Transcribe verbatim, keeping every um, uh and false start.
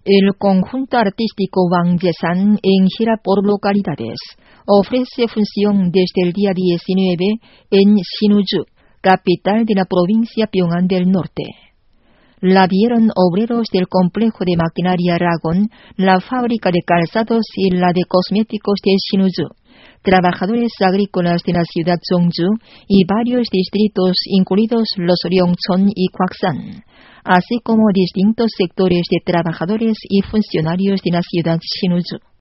El conjunto artístico Wangjaesan en gira por localidades ofrece función desde el día diecinueve en Sinuiju, capital de la provincia Pyongan del Norte. La vieron obreros del complejo de maquinaria Ragon, la fábrica de calzados y la de cosméticos de Sinuiju, trabajadores agrícolas de la ciudad Jongju y varios distritos, incluidos los Ryongcheon y Kwaksan, así como distintos sectores de trabajadores y funcionarios de la ciudad Sinuiju.